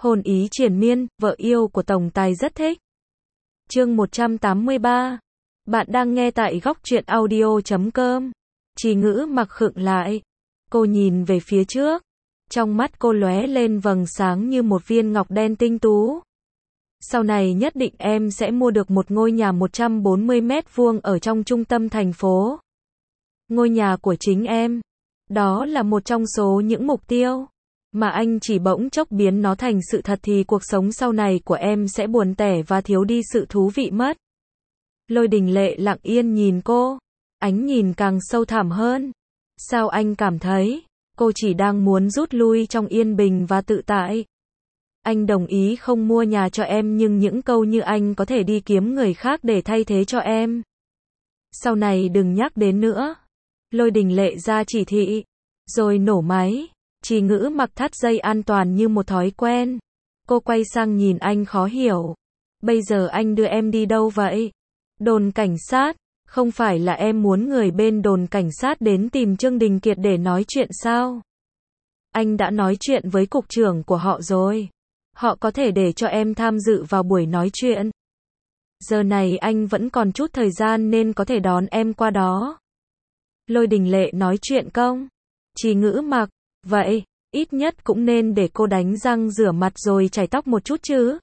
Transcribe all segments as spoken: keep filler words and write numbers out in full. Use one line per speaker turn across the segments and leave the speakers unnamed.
Hôn ý triền miên, vợ yêu của tổng tài rất thích. Chương một trăm tám mươi ba. Bạn đang nghe tại góc truyện audio chấm com. Trì Ngữ mặc khựng lại. Cô nhìn về phía trước. Trong mắt cô lóe lên vầng sáng như một viên ngọc đen tinh tú. Sau này nhất định em sẽ mua được một ngôi nhà một trăm bốn mươi mét vuông ở trong trung tâm thành phố. Ngôi nhà của chính em. Đó là một trong số những mục tiêu mà anh chỉ bỗng chốc biến nó thành sự thật thì cuộc sống sau này của em sẽ buồn tẻ và thiếu đi sự thú vị mất. Lôi Đình Lệ lặng yên nhìn cô, ánh nhìn càng sâu thẳm hơn. Sao anh cảm thấy, cô chỉ đang muốn rút lui trong yên bình và tự tại? Anh đồng ý không mua nhà cho em nhưng những câu như anh có thể đi kiếm người khác để thay thế cho em. Sau này đừng nhắc đến nữa. Lôi Đình Lệ ra chỉ thị, rồi nổ máy. Trì Ngữ mặc thắt dây an toàn như một thói quen. Cô quay sang nhìn anh khó hiểu. Bây giờ anh đưa em đi đâu vậy? Đồn cảnh sát. Không phải là em muốn người bên đồn cảnh sát đến tìm Trương Đình Kiệt để nói chuyện sao? Anh đã nói chuyện với cục trưởng của họ rồi. Họ có thể để cho em tham dự vào buổi nói chuyện. Giờ này anh vẫn còn chút thời gian nên có thể đón em qua đó. Lôi Đình Lệ nói chuyện công. Trì Ngữ mặc. Vậy, ít nhất cũng nên để cô đánh răng rửa mặt rồi chải tóc một chút chứ.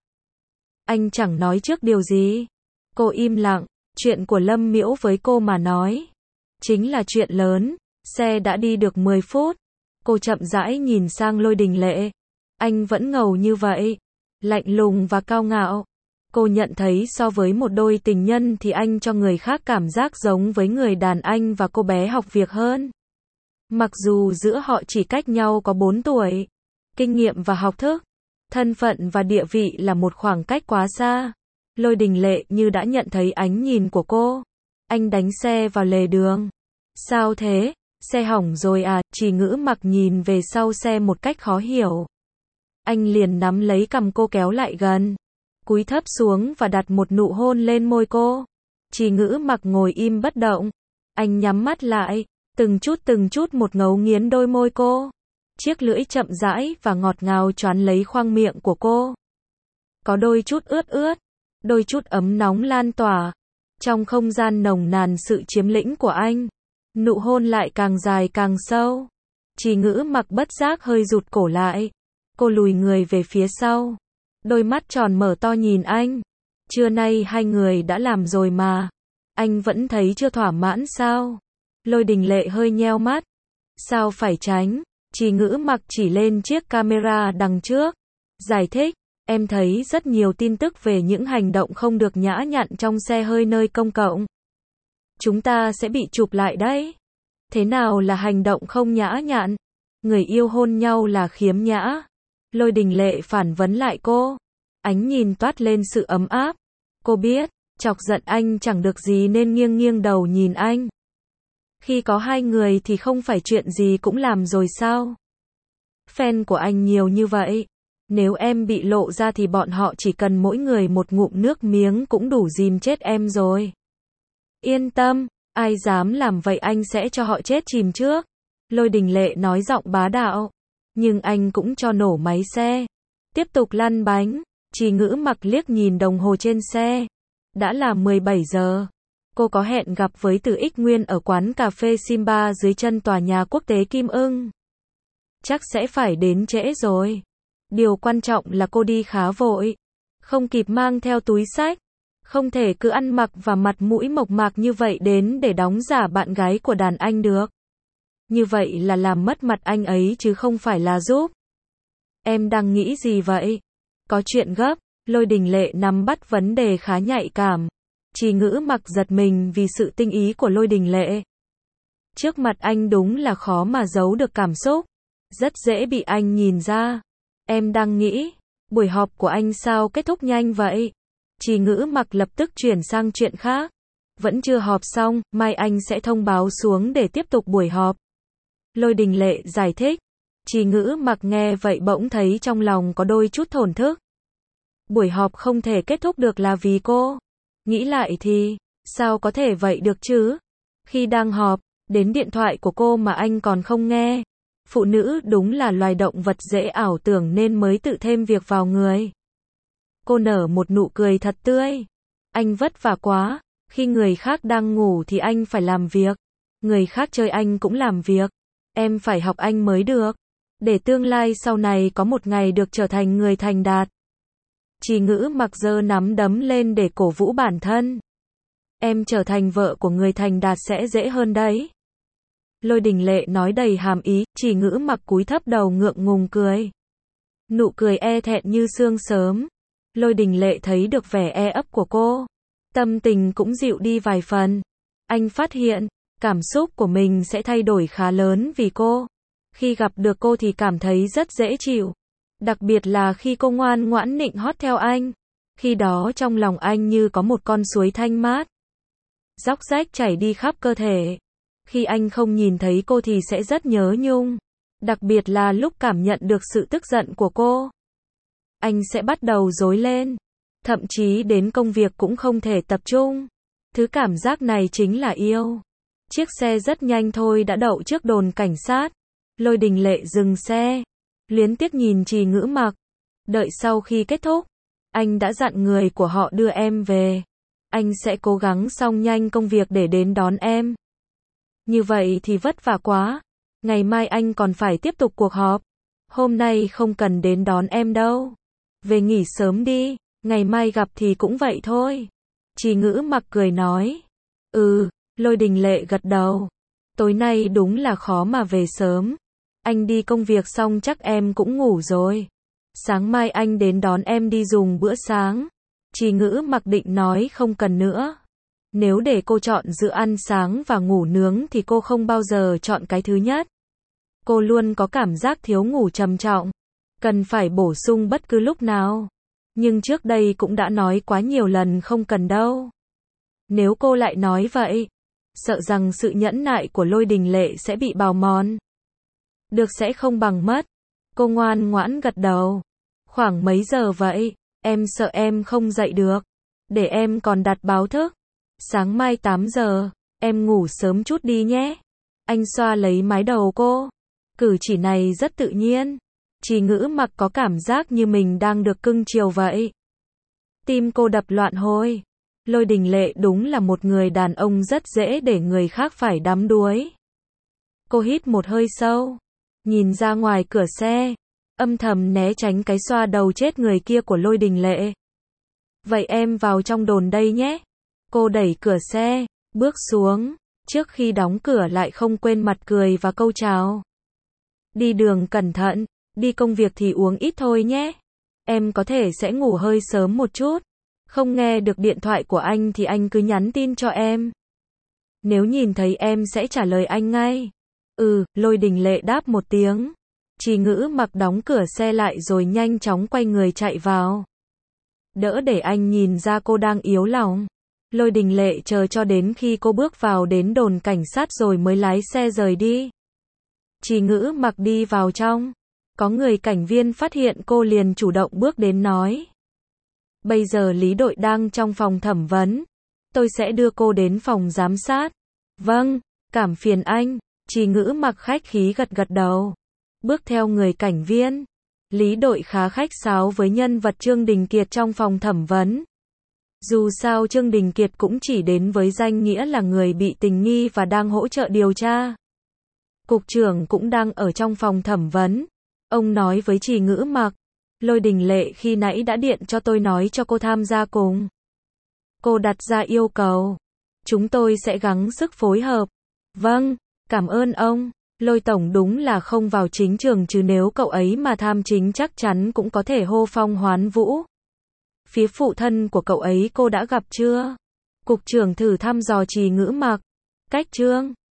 Anh chẳng nói trước điều gì. Cô im lặng, chuyện của Lâm Miễu với cô mà nói. Chính là chuyện lớn, xe đã đi được mười phút. Cô chậm rãi nhìn sang Lôi Đình Lệ. Anh vẫn ngầu như vậy, lạnh lùng và cao ngạo. Cô nhận thấy so với một đôi tình nhân thì anh cho người khác cảm giác giống với người đàn anh và cô bé học việc hơn. Mặc dù giữa họ chỉ cách nhau có bốn tuổi, kinh nghiệm và học thức, thân phận và địa vị là một khoảng cách quá xa. Lôi Đình Lệ như đã nhận thấy ánh nhìn của cô. Anh đánh xe vào lề đường. Sao thế? Xe hỏng rồi à? Trì Ngữ mặc nhìn về sau xe một cách khó hiểu. Anh liền nắm lấy cằm cô kéo lại gần, cúi thấp xuống và đặt một nụ hôn lên môi cô. Trì Ngữ mặc ngồi im bất động. Anh nhắm mắt lại, từng chút từng chút một ngấu nghiến đôi môi cô. Chiếc lưỡi chậm rãi và ngọt ngào choán lấy khoang miệng của cô. Có đôi chút ướt ướt, đôi chút ấm nóng lan tỏa. Trong không gian nồng nàn sự chiếm lĩnh của anh, nụ hôn lại càng dài càng sâu. Trì Ngữ mặc bất giác hơi rụt cổ lại. Cô lùi người về phía sau. Đôi mắt tròn mở to nhìn anh. Trưa nay hai người đã làm rồi mà. Anh vẫn thấy chưa thỏa mãn sao? Lôi Đình Lệ hơi nheo mắt. Sao phải tránh? Trì Ngữ mặc chỉ lên chiếc camera đằng trước. Giải thích, em thấy rất nhiều tin tức về những hành động không được nhã nhặn trong xe hơi nơi công cộng. Chúng ta sẽ bị chụp lại đấy. Thế nào là hành động không nhã nhặn? Người yêu hôn nhau là khiếm nhã. Lôi Đình Lệ phản vấn lại cô. Ánh nhìn toát lên sự ấm áp. Cô biết, chọc giận anh chẳng được gì nên nghiêng nghiêng đầu nhìn anh. Khi có hai người thì không phải chuyện gì cũng làm rồi sao? Fan của anh nhiều như vậy. Nếu em bị lộ ra thì bọn họ chỉ cần mỗi người một ngụm nước miếng cũng đủ dìm chết em rồi. Yên tâm, ai dám làm vậy anh sẽ cho họ chết chìm trước. Lôi Đình Lệ nói giọng bá đạo. Nhưng anh cũng cho nổ máy xe. Tiếp tục lăn bánh. Trì Ngữ mặc liếc nhìn đồng hồ trên xe. Đã là mười bảy giờ. Cô có hẹn gặp với Từ Ích Nguyên ở quán cà phê Simba dưới chân tòa nhà quốc tế Kim Ưng. Chắc sẽ phải đến trễ rồi. Điều quan trọng là cô đi khá vội. Không kịp mang theo túi xách. Không thể cứ ăn mặc và mặt mũi mộc mạc như vậy đến để đóng giả bạn gái của đàn anh được. Như vậy là làm mất mặt anh ấy chứ không phải là giúp. Em đang nghĩ gì vậy? Có chuyện gấp. Lôi Đình Lệ nắm bắt vấn đề khá nhạy cảm. Trì Ngữ mặc giật mình vì sự tinh ý của Lôi Đình Lệ. Trước mặt anh đúng là khó mà giấu được cảm xúc. Rất dễ bị anh nhìn ra. Em đang nghĩ, buổi họp của anh sao kết thúc nhanh vậy? Trì Ngữ mặc lập tức chuyển sang chuyện khác. Vẫn chưa họp xong, mai anh sẽ thông báo xuống để tiếp tục buổi họp. Lôi Đình Lệ giải thích. Trì Ngữ mặc nghe vậy bỗng thấy trong lòng có đôi chút thổn thức. Buổi họp không thể kết thúc được là vì cô. Nghĩ lại thì, sao có thể vậy được chứ? Khi đang họp, đến điện thoại của cô mà anh còn không nghe. Phụ nữ đúng là loài động vật dễ ảo tưởng nên mới tự thêm việc vào người. Cô nở một nụ cười thật tươi. Anh vất vả quá, khi người khác đang ngủ thì anh phải làm việc. Người khác chơi anh cũng làm việc. Em phải học anh mới được. Để tương lai sau này có một ngày được trở thành người thành đạt. Chỉ Ngữ Mặc giơ nắm đấm lên để cổ vũ bản thân. Em trở thành vợ của người thành đạt sẽ dễ hơn đấy. Lôi Đình Lệ nói đầy hàm ý, Chỉ Ngữ Mặc cúi thấp đầu ngượng ngùng cười. Nụ cười e thẹn như sương sớm. Lôi Đình Lệ thấy được vẻ e ấp của cô. Tâm tình cũng dịu đi vài phần. Anh phát hiện, cảm xúc của mình sẽ thay đổi khá lớn vì cô. Khi gặp được cô thì cảm thấy rất dễ chịu. Đặc biệt là khi cô ngoan ngoãn nịnh hót theo anh. Khi đó trong lòng anh như có một con suối thanh mát. Róc rách chảy đi khắp cơ thể. Khi anh không nhìn thấy cô thì sẽ rất nhớ nhung. Đặc biệt là lúc cảm nhận được sự tức giận của cô. Anh sẽ bắt đầu rối lên. Thậm chí đến công việc cũng không thể tập trung. Thứ cảm giác này chính là yêu. Chiếc xe rất nhanh thôi đã đậu trước đồn cảnh sát. Lôi Đình Lệ dừng xe. Luyến tiếc nhìn Chỉ Ngữ Mặc. Đợi sau khi kết thúc, anh đã dặn người của họ đưa em về. Anh sẽ cố gắng xong nhanh công việc để đến đón em. Như vậy thì vất vả quá. Ngày mai anh còn phải tiếp tục cuộc họp. Hôm nay không cần đến đón em đâu. Về nghỉ sớm đi, ngày mai gặp thì cũng vậy thôi. Chỉ Ngữ Mặc cười nói. Ừ, Lôi Đình Lệ gật đầu. Tối nay đúng là khó mà về sớm. Anh đi công việc xong chắc em cũng ngủ rồi. Sáng mai anh đến đón em đi dùng bữa sáng. Chỉ Ngữ Mặc định nói không cần nữa. Nếu để cô chọn giữa ăn sáng và ngủ nướng thì cô không bao giờ chọn cái thứ nhất. Cô luôn có cảm giác thiếu ngủ trầm trọng. Cần phải bổ sung bất cứ lúc nào. Nhưng trước đây cũng đã nói quá nhiều lần không cần đâu. Nếu cô lại nói vậy, sợ rằng sự nhẫn nại của Lôi Đình Lệ sẽ bị bào mòn. Được sẽ không bằng mất. Cô ngoan ngoãn gật đầu. Khoảng mấy giờ vậy? Em sợ em không dậy được. Để em còn đặt báo thức. Sáng mai tám giờ, em ngủ sớm chút đi nhé. Anh xoa lấy mái đầu cô. Cử chỉ này rất tự nhiên. Chỉ Ngữ Mặc có cảm giác như mình đang được cưng chiều vậy. Tim cô đập loạn hồi. Lôi Đình Lệ đúng là một người đàn ông rất dễ để người khác phải đắm đuối. Cô hít một hơi sâu. Nhìn ra ngoài cửa xe. Âm thầm né tránh cái xoa đầu chết người kia của Lôi Đình Lệ. Vậy em vào trong đồn đây nhé. Cô đẩy cửa xe, bước xuống. Trước khi đóng cửa lại không quên mặt cười và câu chào. Đi đường cẩn thận. Đi công việc thì uống ít thôi nhé. Em có thể sẽ ngủ hơi sớm một chút. Không nghe được điện thoại của anh thì anh cứ nhắn tin cho em. Nếu nhìn thấy em sẽ trả lời anh ngay. Ừ, Lôi Đình Lệ đáp một tiếng. Chỉ Ngữ Mặc đóng cửa xe lại rồi nhanh chóng quay người chạy vào. Đỡ để anh nhìn ra cô đang yếu lòng. Lôi Đình Lệ chờ cho đến khi cô bước vào đến đồn cảnh sát rồi mới lái xe rời đi. Chỉ Ngữ Mặc đi vào trong. Có người cảnh viên phát hiện cô liền chủ động bước đến nói. Bây giờ Lý đội đang trong phòng thẩm vấn. Tôi sẽ đưa cô đến phòng giám sát. Vâng, cảm phiền anh. Chỉ Ngữ Mặc khách khí gật gật đầu. Bước theo người cảnh viên. Lý đội khá khách sáo với nhân vật Trương Đình Kiệt trong phòng thẩm vấn. Dù sao Trương Đình Kiệt cũng chỉ đến với danh nghĩa là người bị tình nghi và đang hỗ trợ điều tra. Cục trưởng cũng đang ở trong phòng thẩm vấn. Ông nói với Chỉ Ngữ Mặc. Lôi Đình Lệ khi nãy đã điện cho tôi nói cho cô tham gia cùng. Cô đặt ra yêu cầu. Chúng tôi sẽ gắng sức phối hợp. Vâng, cảm ơn ông. Lôi tổng đúng là không vào chính trường chứ nếu cậu ấy mà tham chính chắc chắn cũng có thể hô phong hoán vũ. Phía phụ thân của cậu ấy cô đã gặp chưa? Cục trưởng thử thăm dò Chỉ Ngữ Mặc. Cách Trương